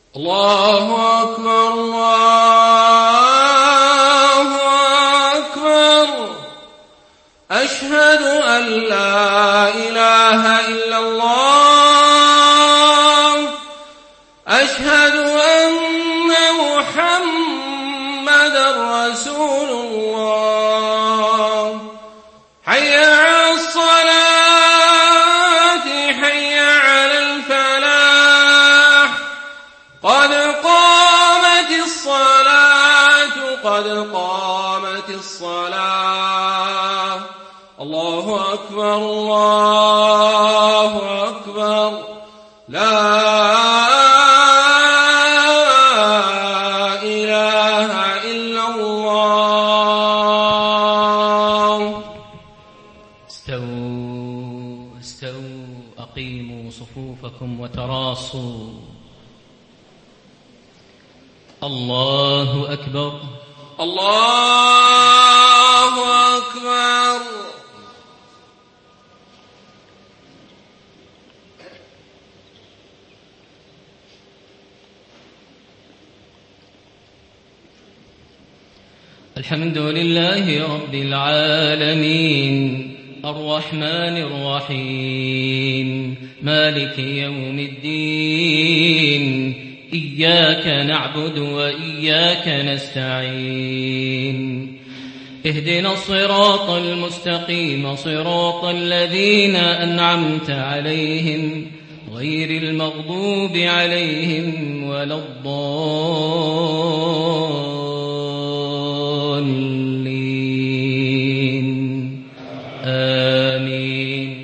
الله أكبر الله أكبر. أشهد أن لا إله إلا الله. أشهد أن محمدا رسول الله. حي على الصلاة حي على الفلاح. قد قامت الصلاة قد قامت الصلاة. الله أكبر الله أكبر. لا إله إلا الله. استووا أقيموا صفوفكم وتراصوا. الله أكبر الله أكبر. الحمد لله رب العالمين الرحمن الرحيم مالك يوم الدين. إياك نعبد وإياك نستعين. اهدنا الصراط المستقيم صراط الذين أنعمت عليهم غير المغضوب عليهم ولا الضالين. آمين.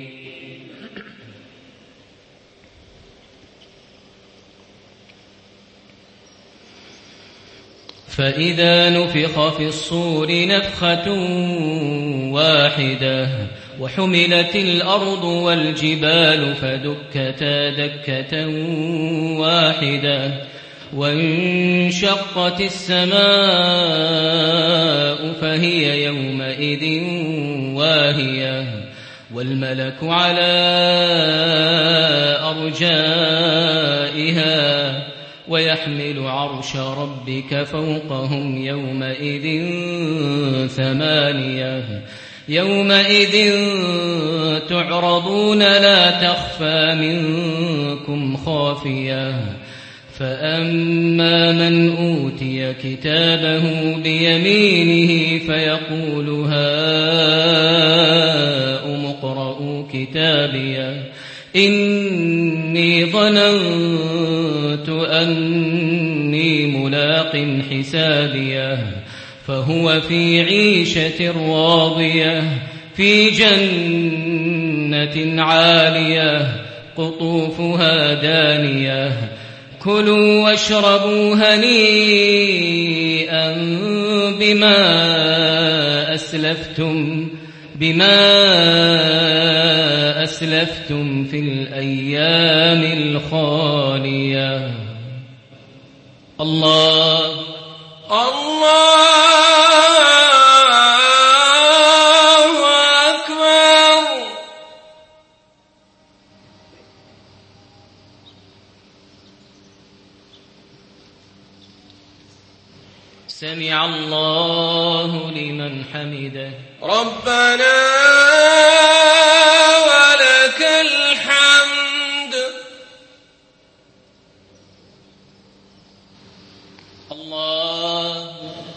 فإذا نفخ في الصور نفخة واحدة وحملت الأرض والجبال فدكتا دكة واحدة وانشقت السماء فهي يومئذ واهية والملك على أرجائها ويحمل عرش ربك فوقهم يومئذ ثمانية. يومئذ تعرضون لا تخفى منكم خافية. فأما من أوتي كتابه بيمينه فيقول هاؤم اقرءوا كتابيه إني ظننت أني ملاق حسابيه. فهو في عيشة راضية في جنة عالية قطوفها دانية. كلوا واشربوا هنيئا بما أسلفتم في الأيام الخالية. الله أكبر. سمع الله لمن حمده. ربنا ولك الحمد. الله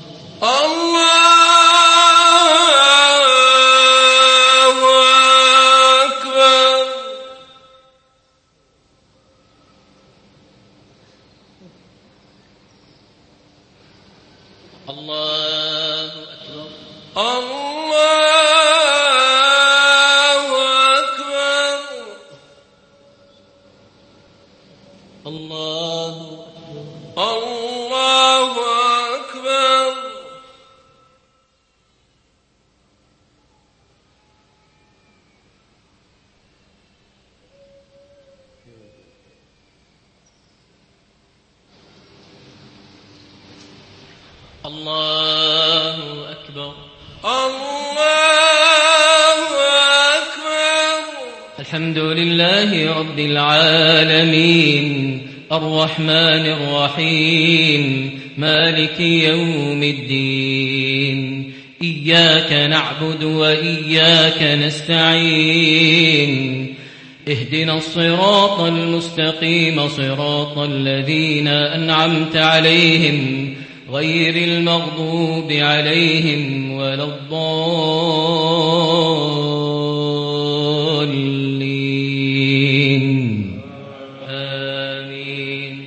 أكبر. الله أكبر. الله أكبر. الله أكبر. الله أكبر. الحمد لله رب العالمين الرحمن الرحيم مالك يوم الدين إياك نعبد وإياك نستعين اهدنا الصراط المستقيم صراط الذين أنعمت عليهم غير المغضوب عليهم ولا الضالين آمين.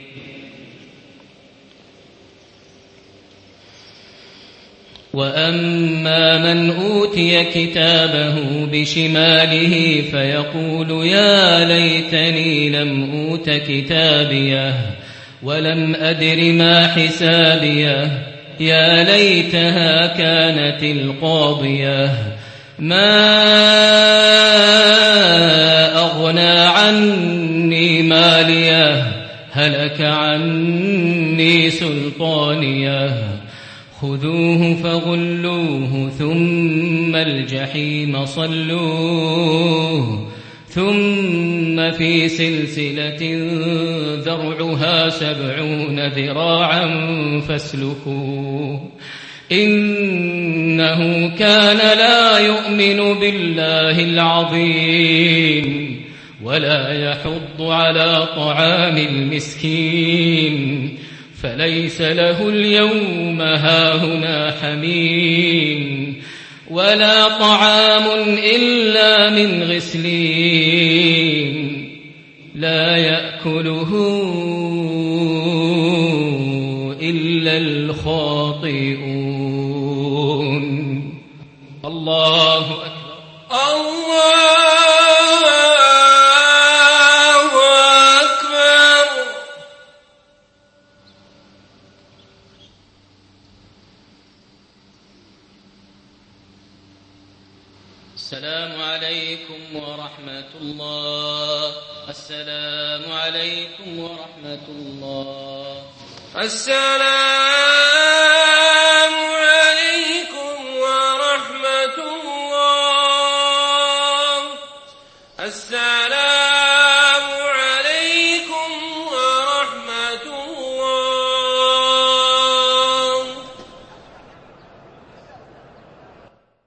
وأما من أوتي كتابه بشماله فيقول يا ليتني لم أوت كتابيه ولم أدر ما حسابيه يا ليتها كانت القاضية ما أغنى عني ماليه هلك عني سلطانيه خذوه فغلوه ثم الجحيم صلوه ثم في سلسلة ذرعها 70 ذراعا فاسلكوه إنه كان لا يؤمن بالله العظيم ولا يحض على طعام المسكين فليس له اليوم هاهنا حميم ولا طعام إلا من غسلين لا يأكله إلا الخاطئون. الله أكبر. الله أكبر. السلام عليكم ورحمة الله. السلام عليكم ورحمة الله. السلام